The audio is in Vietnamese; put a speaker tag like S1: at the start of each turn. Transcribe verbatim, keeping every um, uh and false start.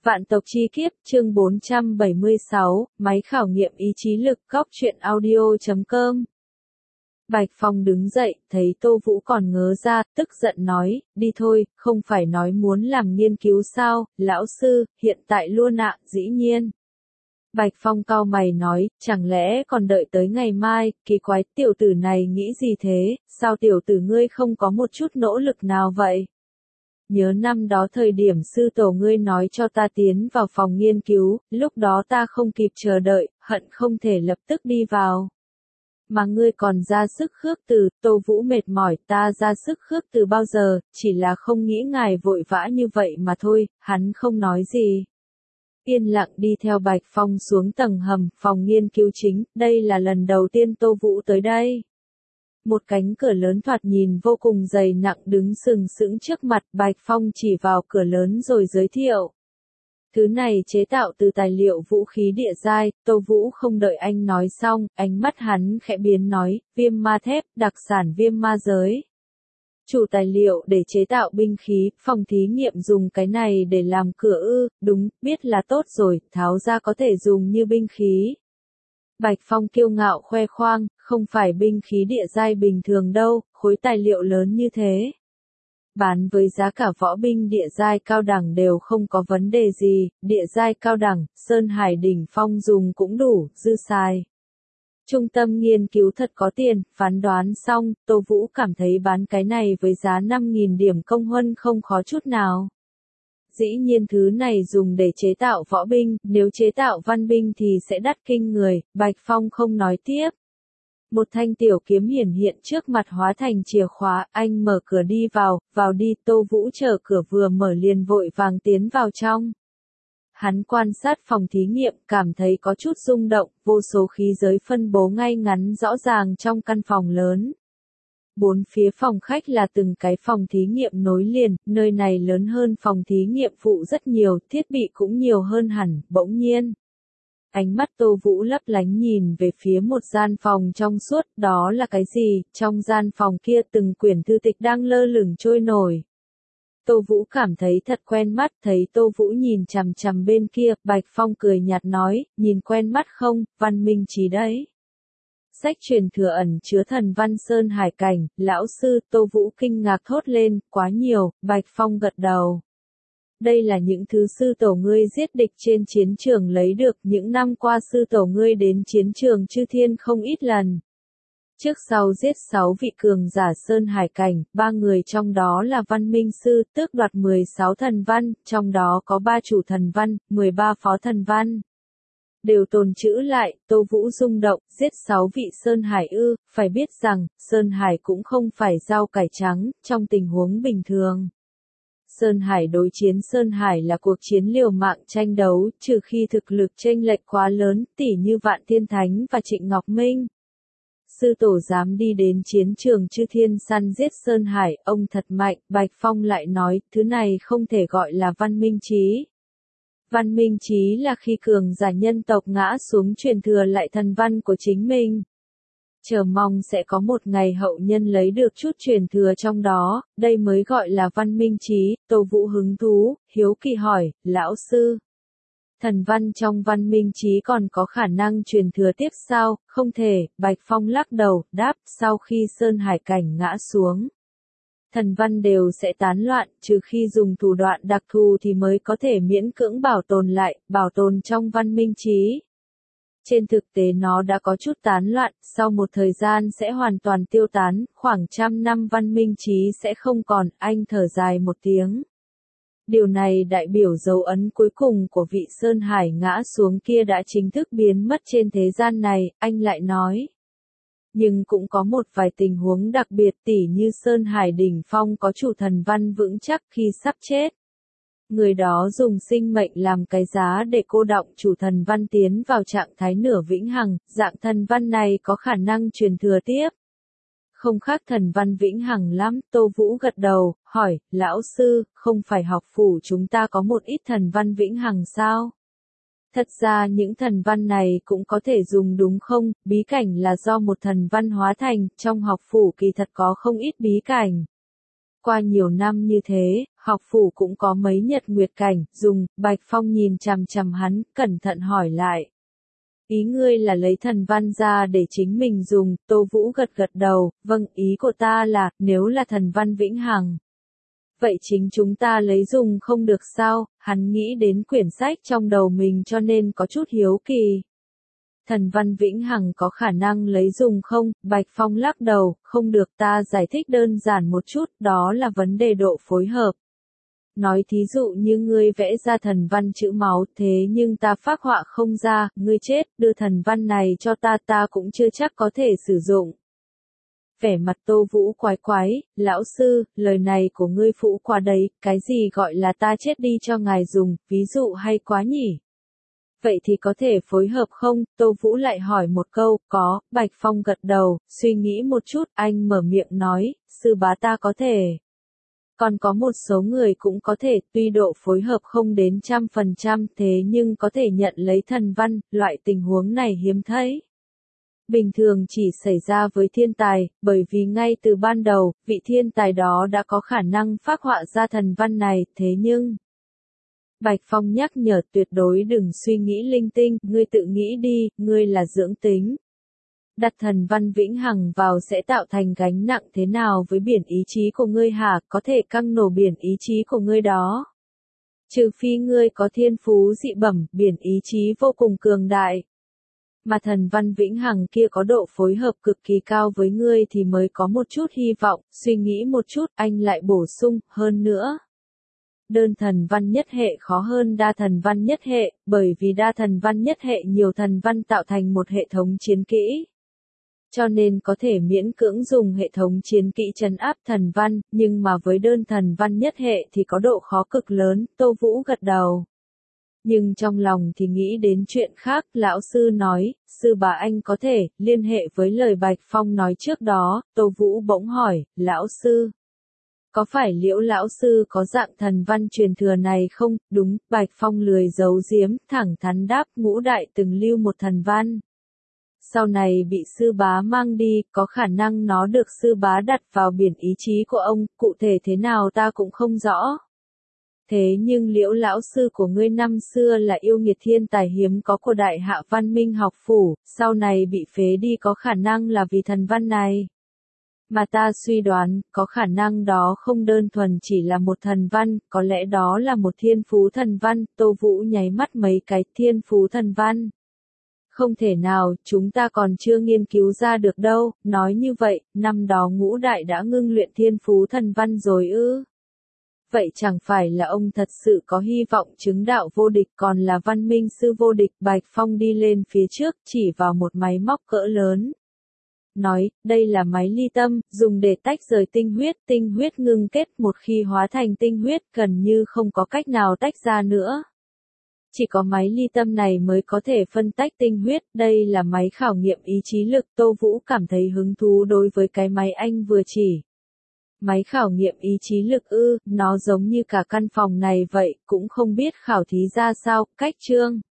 S1: Vạn tộc chi kiếp, chương bốn trăm bảy mươi sáu, máy khảo nghiệm ý chí lực, góc truyện audio chấm com. Bạch Phong đứng dậy, thấy Tô Vũ còn ngớ ra, tức giận nói, đi thôi, không phải nói muốn làm nghiên cứu sao, lão sư, hiện tại luôn ạ, dĩ nhiên. Bạch Phong cau mày nói, chẳng lẽ còn đợi tới ngày mai, kỳ quái, tiểu tử này nghĩ gì thế, sao tiểu tử ngươi không có một chút nỗ lực nào vậy? Nhớ năm đó thời điểm sư tổ ngươi nói cho ta tiến vào phòng nghiên cứu, lúc đó ta không kịp chờ đợi, hận không thể lập tức đi vào. Mà ngươi còn ra sức khước từ, Tô Vũ mệt mỏi, ta ra sức khước từ bao giờ, chỉ là không nghĩ ngài vội vã như vậy mà thôi, hắn không nói gì. Yên lặng đi theo Bạch Phong xuống tầng hầm, phòng nghiên cứu chính, đây là lần đầu tiên Tô Vũ tới đây. Một cánh cửa lớn thoạt nhìn vô cùng dày nặng đứng sừng sững trước mặt, Bạch Phong chỉ vào cửa lớn rồi giới thiệu. Thứ này chế tạo từ tài liệu vũ khí địa giai, Tô Vũ không đợi anh nói xong, ánh mắt hắn khẽ biến nói, viêm ma thép, đặc sản viêm ma giới. Chủ tài liệu để chế tạo binh khí, phòng thí nghiệm dùng cái này để làm cửa ư, đúng, biết là tốt rồi, tháo ra có thể dùng như binh khí. Bạch Phong kiêu ngạo khoe khoang, không phải binh khí địa giai bình thường đâu, khối tài liệu lớn như thế. Bán với giá cả võ binh địa giai cao đẳng đều không có vấn đề gì, địa giai cao đẳng, Sơn Hải đỉnh phong dùng cũng đủ, dư xài. Trung tâm nghiên cứu thật có tiền, phán đoán xong, Tô Vũ cảm thấy bán cái này với giá năm nghìn điểm công huân không khó chút nào. Dĩ nhiên thứ này dùng để chế tạo võ binh, nếu chế tạo văn binh thì sẽ đắt kinh người, Bạch Phong không nói tiếp. Một thanh tiểu kiếm hiển hiện trước mặt hóa thành chìa khóa, anh mở cửa đi vào, vào đi, Tô Vũ chờ cửa vừa mở liền vội vàng tiến vào trong. Hắn quan sát phòng thí nghiệm, cảm thấy có chút rung động, vô số khí giới phân bố ngay ngắn rõ ràng trong căn phòng lớn. Bốn phía phòng khách là từng cái phòng thí nghiệm nối liền, nơi này lớn hơn phòng thí nghiệm phụ rất nhiều, thiết bị cũng nhiều hơn hẳn, bỗng nhiên. Ánh mắt Tô Vũ lấp lánh nhìn về phía một gian phòng trong suốt, đó là cái gì, trong gian phòng kia từng quyển thư tịch đang lơ lửng trôi nổi. Tô Vũ cảm thấy thật quen mắt, thấy Tô Vũ nhìn chằm chằm bên kia, Bạch Phong cười nhạt nói, nhìn quen mắt không, văn minh trí đấy. Sách truyền thừa ẩn chứa thần văn Sơn Hải cảnh, lão sư, Tô Vũ kinh ngạc thốt lên, quá nhiều, Bạch Phong gật đầu. Đây là những thứ sư tổ ngươi giết địch trên chiến trường lấy được, những năm qua sư tổ ngươi đến chiến trường chư thiên không ít lần. Trước sau giết sáu vị cường giả Sơn Hải cảnh, ba người trong đó là văn minh sư, tước đoạt mười sáu thần văn, trong đó có ba chủ thần văn, mười ba phó thần văn. Đều tồn trữ lại, Tô Vũ rung động, giết sáu vị Sơn Hải ư, phải biết rằng, Sơn Hải cũng không phải rau cải trắng, trong tình huống bình thường. Sơn Hải đối chiến Sơn Hải là cuộc chiến liều mạng tranh đấu, trừ khi thực lực chênh lệch quá lớn, tỉ như Vạn Thiên Thánh và Trịnh Ngọc Minh. Sư tổ dám đi đến chiến trường chư thiên săn giết Sơn Hải, ông thật mạnh, Bạch Phong lại nói, thứ này không thể gọi là văn minh trí. Văn minh trí là khi cường giả nhân tộc ngã xuống truyền thừa lại thần văn của chính mình. Chờ mong sẽ có một ngày hậu nhân lấy được chút truyền thừa trong đó, đây mới gọi là văn minh trí. Tô Vũ hứng thú, hiếu kỳ hỏi, lão sư. Thần văn trong văn minh trí còn có khả năng truyền thừa tiếp sao, không thể, Bạch Phong lắc đầu, đáp, sau khi Sơn Hải cảnh ngã xuống. Thần văn đều sẽ tán loạn, trừ khi dùng thủ đoạn đặc thù thì mới có thể miễn cưỡng bảo tồn lại, bảo tồn trong văn minh trí. Trên thực tế nó đã có chút tán loạn, sau một thời gian sẽ hoàn toàn tiêu tán, khoảng trăm năm văn minh trí sẽ không còn, anh thở dài một tiếng. Điều này đại biểu dấu ấn cuối cùng của vị Sơn Hải ngã xuống kia đã chính thức biến mất trên thế gian này, anh lại nói. Nhưng cũng có một vài tình huống đặc biệt tỉ như Sơn Hải đỉnh phong có chủ thần văn vững chắc khi sắp chết. Người đó dùng sinh mệnh làm cái giá để cô đọng chủ thần văn tiến vào trạng thái nửa vĩnh hằng, dạng thần văn này có khả năng truyền thừa tiếp. Không khác thần văn vĩnh hằng lắm, Tô Vũ gật đầu, hỏi, lão sư, không phải học phủ chúng ta có một ít thần văn vĩnh hằng sao? Thật ra những thần văn này cũng có thể dùng đúng không, bí cảnh là do một thần văn hóa thành, trong học phủ kỳ thật có không ít bí cảnh. Qua nhiều năm như thế, học phủ cũng có mấy nhật nguyệt cảnh, dùng, Bạch Phong nhìn chằm chằm hắn, cẩn thận hỏi lại. Ý ngươi là lấy thần văn ra để chính mình dùng, Tô Vũ gật gật đầu, vâng, ý của ta là, nếu là thần văn vĩnh hằng. Vậy chính chúng ta lấy dùng không được sao, hắn nghĩ đến quyển sách trong đầu mình cho nên có chút hiếu kỳ. Thần văn vĩnh hằng có khả năng lấy dùng không, Bạch Phong lắc đầu, không được, ta giải thích đơn giản một chút, đó là vấn đề độ phối hợp. Nói thí dụ như ngươi vẽ ra thần văn chữ máu, thế nhưng ta phác họa không ra, ngươi chết, đưa thần văn này cho ta, ta cũng chưa chắc có thể sử dụng. Vẻ mặt Tô Vũ quái quái, lão sư, lời này của ngươi phũ quá đấy, cái gì gọi là ta chết đi cho ngài dùng, ví dụ hay quá nhỉ? Vậy thì có thể phối hợp không? Tô Vũ lại hỏi một câu, có, Bạch Phong gật đầu, suy nghĩ một chút, anh mở miệng nói, sư bá ta có thể. Còn có một số người cũng có thể, tuy độ phối hợp không đến trăm phần trăm thế nhưng có thể nhận lấy thần văn, loại tình huống này hiếm thấy. Bình thường chỉ xảy ra với thiên tài, bởi vì ngay từ ban đầu, vị thiên tài đó đã có khả năng phác họa ra thần văn này, thế nhưng... Bạch Phong nhắc nhở tuyệt đối đừng suy nghĩ linh tinh, ngươi tự nghĩ đi, ngươi là dưỡng tính. Đặt thần văn vĩnh hằng vào sẽ tạo thành gánh nặng thế nào với biển ý chí của ngươi hả, có thể căng nổ biển ý chí của ngươi đó. Trừ phi ngươi có thiên phú dị bẩm, biển ý chí vô cùng cường đại. Mà thần văn vĩnh hằng kia có độ phối hợp cực kỳ cao với ngươi thì mới có một chút hy vọng, suy nghĩ một chút, anh lại bổ sung, hơn nữa. Đơn thần văn nhất hệ khó hơn đa thần văn nhất hệ, bởi vì đa thần văn nhất hệ nhiều thần văn tạo thành một hệ thống chiến kỹ. Cho nên có thể miễn cưỡng dùng hệ thống chiến kỹ trấn áp thần văn, nhưng mà với đơn thần văn nhất hệ thì có độ khó cực lớn, Tô Vũ gật đầu. Nhưng trong lòng thì nghĩ đến chuyện khác, lão sư nói, sư bà anh có thể, liên hệ với lời Bạch Phong nói trước đó, Tô Vũ bỗng hỏi, lão sư. Có phải Liễu lão sư có dạng thần văn truyền thừa này không? Đúng, Bạch Phong lười giấu giếm, thẳng thắn đáp, Ngũ Đại từng lưu một thần văn. Sau này bị sư bá mang đi, có khả năng nó được sư bá đặt vào biển ý chí của ông, cụ thể thế nào ta cũng không rõ. Thế nhưng Liễu lão sư của ngươi năm xưa là yêu nghiệt thiên tài hiếm có của Đại Hạ Văn Minh học phủ, sau này bị phế đi có khả năng là vì thần văn này. Mà ta suy đoán, có khả năng đó không đơn thuần chỉ là một thần văn, có lẽ đó là một thiên phú thần văn, Tô Vũ nháy mắt mấy cái thiên phú thần văn. Không thể nào, chúng ta còn chưa nghiên cứu ra được đâu, nói như vậy, năm đó Ngũ Đại đã ngưng luyện thiên phú thần văn rồi ư. Vậy chẳng phải là ông thật sự có hy vọng chứng đạo vô địch còn là văn minh sư vô địch. Bạch Phong đi lên phía trước, chỉ vào một máy móc cỡ lớn. Nói, đây là máy ly tâm, dùng để tách rời tinh huyết, tinh huyết ngưng kết một khi hóa thành tinh huyết gần như không có cách nào tách ra nữa. Chỉ có máy ly tâm này mới có thể phân tách tinh huyết, đây là máy khảo nghiệm ý chí lực, Tô Vũ cảm thấy hứng thú đối với cái máy anh vừa chỉ. Máy khảo nghiệm ý chí lực ư, nó giống như cả căn phòng này vậy, cũng không biết khảo thí ra sao, cách chương.